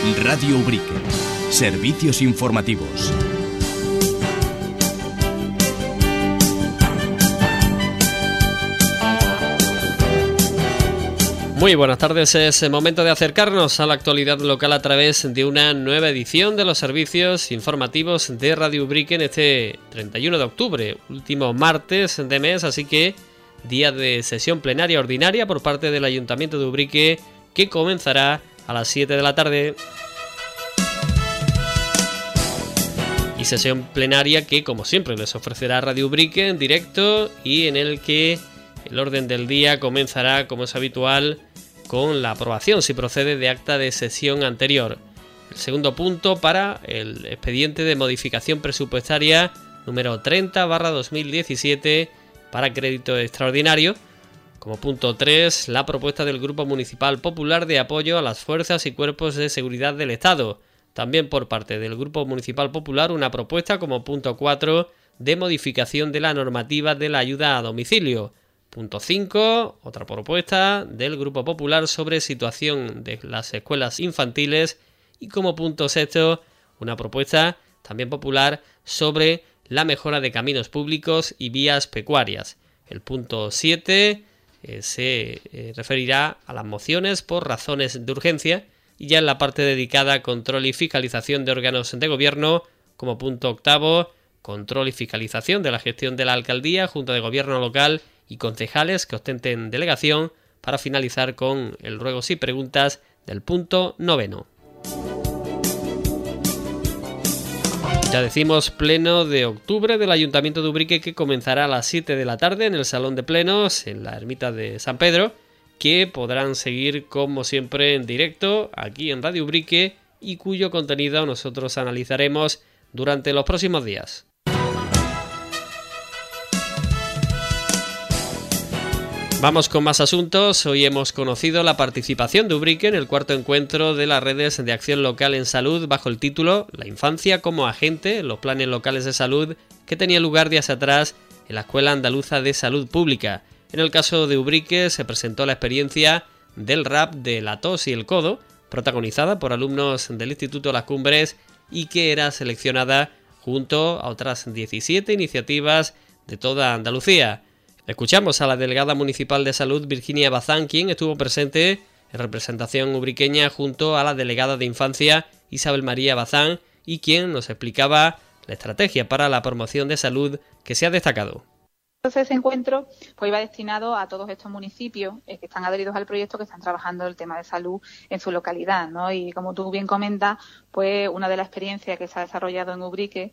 Radio Ubrique. Servicios informativos. Muy buenas tardes, es momento de acercarnos a la actualidad local a través de una nueva edición de los servicios informativos de Radio Ubrique en este 31 de octubre, último martes de mes, así que día de sesión plenaria ordinaria por parte del Ayuntamiento de Ubrique que comenzará a las 7 de la tarde. Y sesión plenaria que, como siempre, les ofrecerá Radio Ubrique en directo y en el que el orden del día comenzará, como es habitual, con la aprobación, si procede, de acta de sesión anterior. El segundo punto para el expediente de modificación presupuestaria número 30/2017 para crédito extraordinario. Como punto 3, la propuesta del Grupo Municipal Popular de apoyo a las fuerzas y cuerpos de seguridad del Estado. También por parte del Grupo Municipal Popular una propuesta como punto 4 de modificación de la normativa de la ayuda a domicilio. Punto 5, otra propuesta del Grupo Popular sobre situación de las escuelas infantiles. Y como punto 6, una propuesta también popular sobre la mejora de caminos públicos y vías pecuarias. El punto 7 se referirá a las mociones por razones de urgencia. Y ya en la parte dedicada a control y fiscalización de órganos de gobierno, como punto 8, control y fiscalización de la gestión de la alcaldía, junta de gobierno local y concejales que ostenten delegación, para finalizar con el ruegos y preguntas del punto 9. Ya decimos, pleno de octubre del Ayuntamiento de Ubrique que comenzará a las 7 de la tarde en el Salón de Plenos, en la Ermita de San Pedro, que podrán seguir como siempre en directo aquí en Radio Ubrique y cuyo contenido nosotros analizaremos durante los próximos días. Vamos con más asuntos. Hoy hemos conocido la participación de Ubrique en el cuarto encuentro de las redes de acción local en salud bajo el título La infancia como agente en los planes locales de salud, que tenía lugar días atrás en la Escuela Andaluza de Salud Pública. En el caso de Ubrique se presentó la experiencia del RAP de la tos y el codo, protagonizada por alumnos del Instituto Las Cumbres y que era seleccionada junto a otras 17 iniciativas de toda Andalucía. Escuchamos a la delegada municipal de salud Virginia Bazán, quien estuvo presente en representación ubriqueña junto a la delegada de infancia Isabel María Bazán y quien nos explicaba la estrategia para la promoción de salud que se ha destacado. Entonces ese encuentro pues iba destinado a todos estos municipios que están adheridos al proyecto, que están trabajando el tema de salud en su localidad, ¿no? Y como tú bien comentas, pues una de las experiencias que se ha desarrollado en Ubrique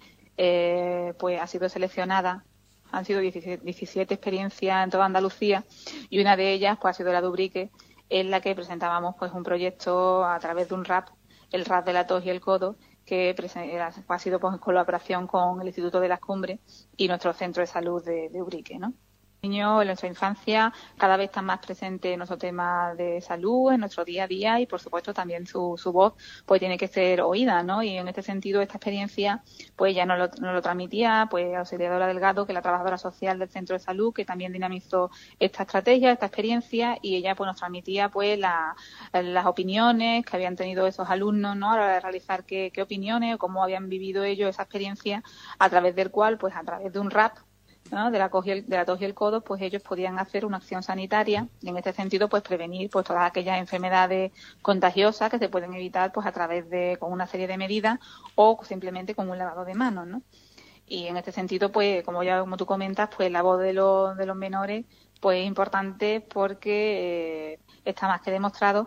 pues ha sido seleccionada. Han sido 17 experiencias en toda Andalucía y una de ellas pues ha sido la de Ubrique, en la que presentábamos pues un proyecto a través de un RAP, el RAP de la tos y el codo, que ha sido pues, en colaboración con el Instituto de Las Cumbres y nuestro centro de salud de Ubrique, ¿no? Los niños en nuestra infancia cada vez están más presentes en nuestro tema de salud, en nuestro día a día y por supuesto también su voz pues tiene que ser oída, ¿no? Y en este sentido esta experiencia pues ya nos lo transmitía pues Auxiliadora Delgado, que es la trabajadora social del centro de salud, que también dinamizó esta estrategia, esta experiencia, y ella pues nos transmitía pues las opiniones que habían tenido esos alumnos, ¿no? A la hora de realizar qué opiniones o cómo habían vivido ellos esa experiencia, a través del cual pues a través de un RAP, ¿no? de la tos y el codo, pues ellos podían hacer una acción sanitaria y en este sentido pues prevenir pues todas aquellas enfermedades contagiosas que se pueden evitar pues a través de con una serie de medidas o simplemente con un lavado de manos, ¿no? Y en este sentido pues como tú comentas, pues la voz de los menores pues es importante porque está más que demostrado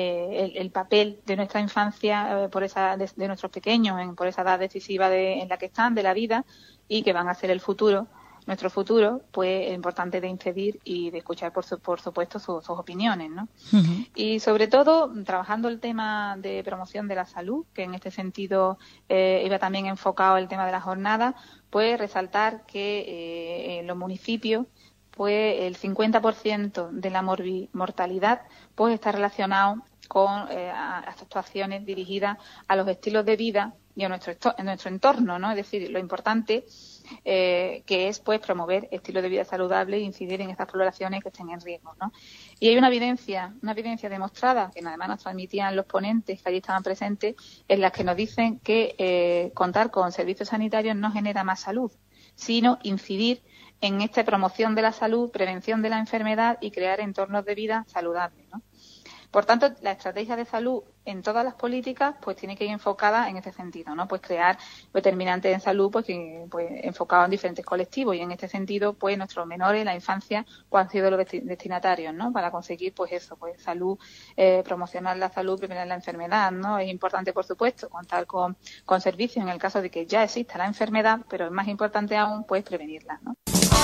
el papel de nuestra infancia de nuestros pequeños por esa edad decisiva en la que están de la vida y que van a ser el futuro. Nuestro futuro, pues es importante de incidir y de escuchar, por supuesto, sus opiniones, ¿no? Uh-huh. Y sobre todo, trabajando el tema de promoción de la salud, que en este sentido iba también enfocado el tema de la jornada, pues resaltar que en los municipios, pues el 50% de la mortalidad pues está relacionado con las actuaciones dirigidas a los estilos de vida y a nuestro entorno, ¿no? Es decir, lo importante que es pues promover estilo de vida saludable e incidir en estas poblaciones que estén en riesgo, ¿no? Y hay una evidencia demostrada, que además nos transmitían los ponentes que allí estaban presentes, en las que nos dicen que contar con servicios sanitarios no genera más salud, sino incidir en esta promoción de la salud, prevención de la enfermedad y crear entornos de vida saludables, ¿no? Por tanto, la estrategia de salud en todas las políticas pues tiene que ir enfocada en este sentido, ¿no? Pues crear determinantes en salud pues enfocados en diferentes colectivos, y en este sentido pues nuestros menores, la infancia, pues han sido los destinatarios, ¿no? Para conseguir pues eso, pues salud, promocionar la salud, prevenir la enfermedad, ¿no? Es importante, por supuesto, contar con servicios en el caso de que ya exista la enfermedad, pero es más importante aún pues prevenirla, ¿no?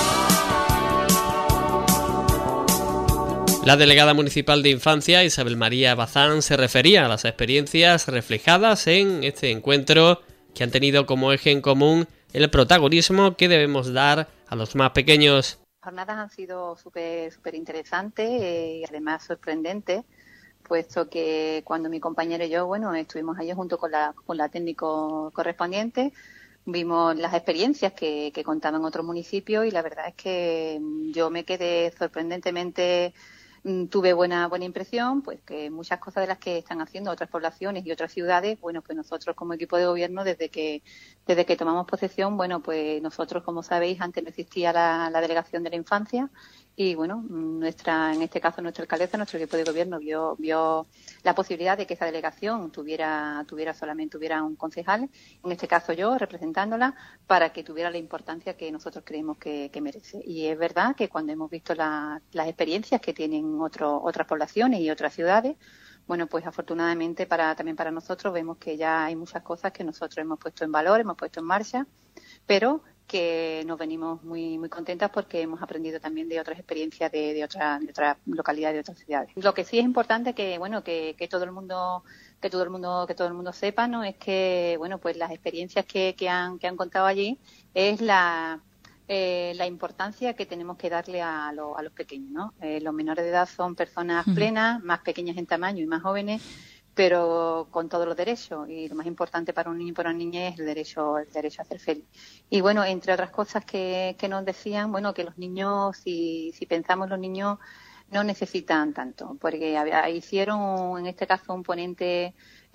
La delegada municipal de Infancia, Isabel María Bazán, se refería a las experiencias reflejadas en este encuentro que han tenido como eje en común el protagonismo que debemos dar a los más pequeños. Las jornadas han sido súper interesantes y además sorprendentes, puesto que cuando mi compañero y yo, estuvimos allí junto con la técnico correspondiente, vimos las experiencias que contaban otros municipios, y la verdad es que yo me quedé sorprendentemente. Tuve buena impresión, pues que muchas cosas de las que están haciendo otras poblaciones y otras ciudades, pues nosotros como equipo de gobierno, desde que tomamos posesión, pues nosotros, como sabéis, antes no existía la delegación de la infancia, y en este caso nuestra alcaldesa, nuestro equipo de gobierno vio la posibilidad de que esa delegación tuviera un concejal, en este caso yo, representándola, para que tuviera la importancia que nosotros creemos que merece. Y es verdad que cuando hemos visto las experiencias que tienen otras poblaciones y otras ciudades, pues afortunadamente también para nosotros vemos que ya hay muchas cosas que nosotros hemos puesto en valor, hemos puesto en marcha, pero que nos venimos muy contentas porque hemos aprendido también de otras experiencias de otras localidades, de otras ciudades. Lo que sí es importante que todo el mundo sepa, ¿no? Es que pues las experiencias que han contado allí es la importancia que tenemos que darle a los pequeños, ¿no? Los menores de edad son personas plenas, más pequeñas en tamaño y más jóvenes, pero con todos los derechos, y lo más importante para un niño y para una niña es el derecho a ser feliz. Y entre otras cosas que nos decían, que los niños, si pensamos, los niños no necesitan tanto, porque hicieron en este caso un ponente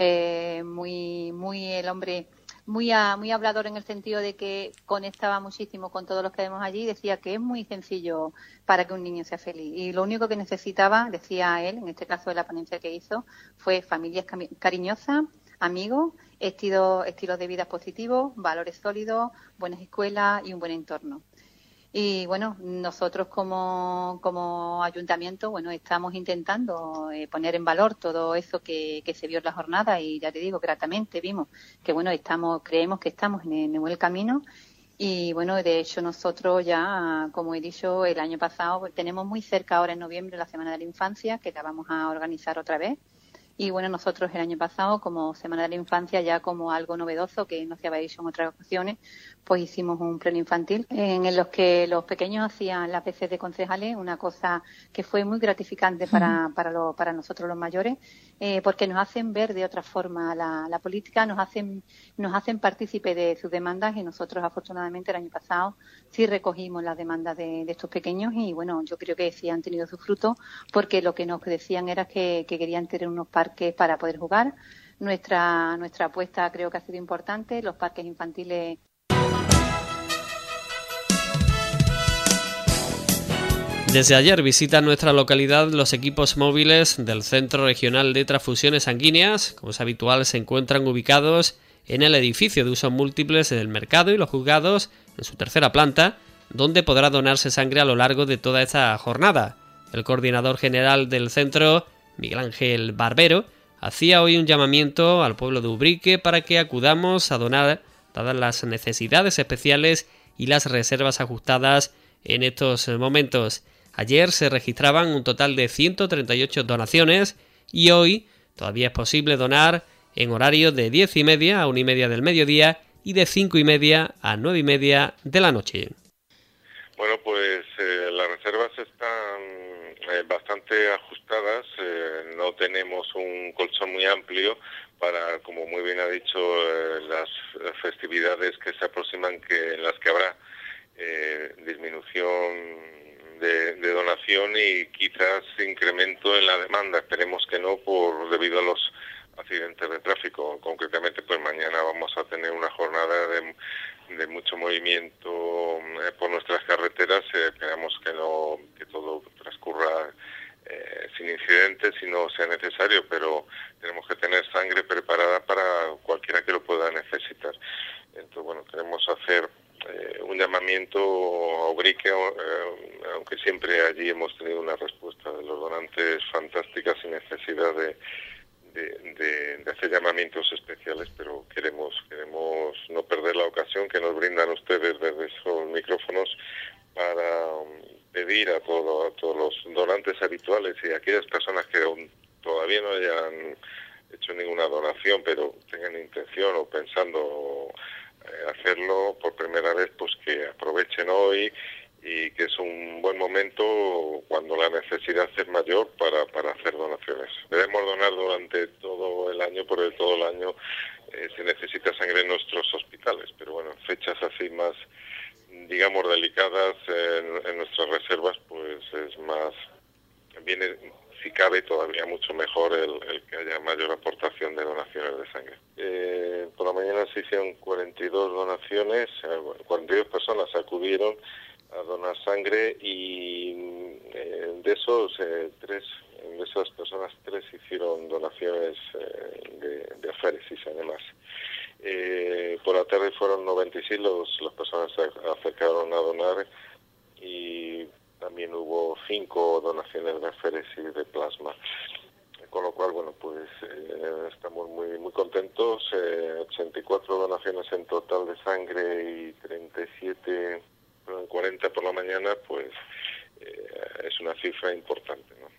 muy el hombre muy hablador, en el sentido de que conectaba muchísimo con todos los que vemos allí. Decía que es muy sencillo para que un niño sea feliz, y lo único que necesitaba, decía él, en este caso de la ponencia que hizo, fue familias cariñosas, amigos, estilos de vida positivos, valores sólidos, buenas escuelas y un buen entorno. Y nosotros como ayuntamiento, estamos intentando poner en valor todo eso que se vio en la jornada, y ya te digo, gratamente vimos que creemos que estamos en el buen camino. Y de hecho nosotros ya, como he dicho, el año pasado tenemos muy cerca ahora en noviembre la Semana de la Infancia, que la vamos a organizar otra vez. Y nosotros el año pasado, como Semana de la Infancia, ya como algo novedoso que no se había hecho en otras ocasiones, pues hicimos un pleno infantil en los que los pequeños hacían las veces de concejales, una cosa que fue muy gratificante para nosotros los mayores, porque nos hacen ver de otra forma la política, nos hacen partícipe de sus demandas, y nosotros afortunadamente el año pasado sí recogimos las demandas de estos pequeños, y yo creo que sí han tenido su fruto, porque lo que nos decían era que querían tener unos parques para poder jugar. Nuestra apuesta creo que ha sido importante, los parques infantiles. Desde ayer visitan nuestra localidad los equipos móviles del Centro Regional de Transfusiones Sanguíneas. Como es habitual, se encuentran ubicados en el edificio de usos múltiples del mercado y los juzgados, en su tercera planta, donde podrá donarse sangre a lo largo de toda esta jornada. El coordinador general del centro, Miguel Ángel Barbero, hacía hoy un llamamiento al pueblo de Ubrique para que acudamos a donar, dadas las necesidades especiales y las reservas ajustadas en estos momentos. Ayer se registraban un total de 138 donaciones, y hoy todavía es posible donar en horario de 10:30 a 1:30 del mediodía y de 5:30 a 9:30 de la noche. Las reservas están bastante ajustadas, no tenemos un colchón muy amplio para, como muy bien ha dicho, las festividades que se aproximan, en las que habrá disminución de donación y quizás incremento en la demanda. Esperemos que no, debido a los accidentes de tráfico. Concretamente, pues mañana vamos a tener una jornada de mucho movimiento por nuestras carreteras. Esperamos que todo transcurra sin incidentes si no sea necesario, pero tenemos que tener sangre preparada para cualquiera que lo pueda necesitar. Entonces, bueno, queremos hacer un llamamiento a Ubrique, aunque siempre allí hemos tenido una respuesta de los donantes fantástica, sin necesidad de hacer llamamientos especiales, pero queremos no perder la ocasión que nos brindan ustedes desde esos micrófonos para pedir a todos los donantes habituales y a aquellas personas que aún todavía no hayan hecho ninguna donación, pero tengan intención o pensando hacerlo por primera vez, pues que aprovechen hoy, y que es un buen momento cuando la necesidad es mayor para hacer donaciones. Debemos donar durante todo el año, por todo el año se necesita sangre en nuestros hospitales, pero bueno, en fechas así más, digamos, delicadas en nuestras reservas, pues es más, viene, si cabe, todavía mucho mejor el que haya mayor aportación de donaciones de sangre. Por la mañana se hicieron 42 donaciones, 42 personas acudieron a donar sangre, y de esas personas, 3 hicieron donaciones de aféresis, además. Por la tarde fueron 96 las personas que se acercaron a donar, y también hubo 5 donaciones de aféresis de plasma. Con lo cual, bueno, pues estamos muy muy contentos. 84 donaciones en total de sangre y 40 por la mañana, pues es una cifra importante, ¿no?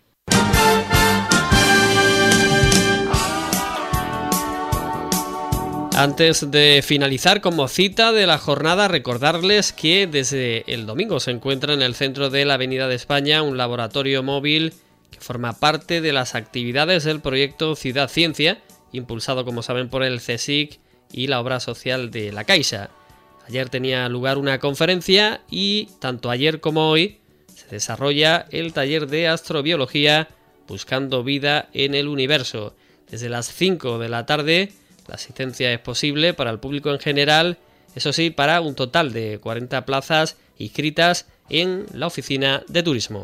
Antes de finalizar, como cita de la jornada, recordarles que desde el domingo se encuentra en el centro de la Avenida de España un laboratorio móvil que forma parte de las actividades del proyecto Ciudad Ciencia, impulsado, como saben, por el CSIC y la obra social de la Caixa. Ayer tenía lugar una conferencia y tanto ayer como hoy se desarrolla el taller de astrobiología Buscando vida en el universo. Desde las 5 de la tarde la asistencia es posible para el público en general, eso sí, para un total de 40 plazas inscritas en la oficina de turismo.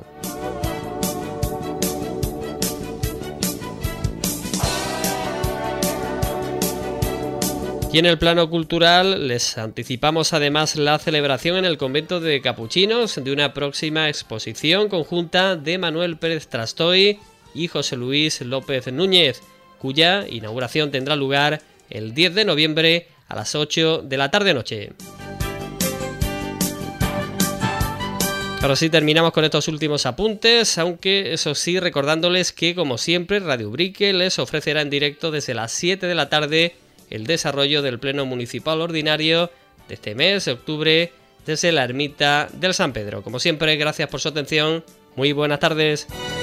Y en el plano cultural les anticipamos además la celebración en el convento de Capuchinos de una próxima exposición conjunta de Manuel Pérez Trastoy y José Luis López Núñez, cuya inauguración tendrá lugar el 10 de noviembre a las 8 de la tarde-noche. Ahora sí, terminamos con estos últimos apuntes, aunque eso sí, recordándoles que, como siempre, Radio Ubrique les ofrecerá en directo desde las 7 de la tarde el desarrollo del Pleno Municipal Ordinario de este mes de octubre desde la Ermita del San Pedro. Como siempre, gracias por su atención. Muy buenas tardes.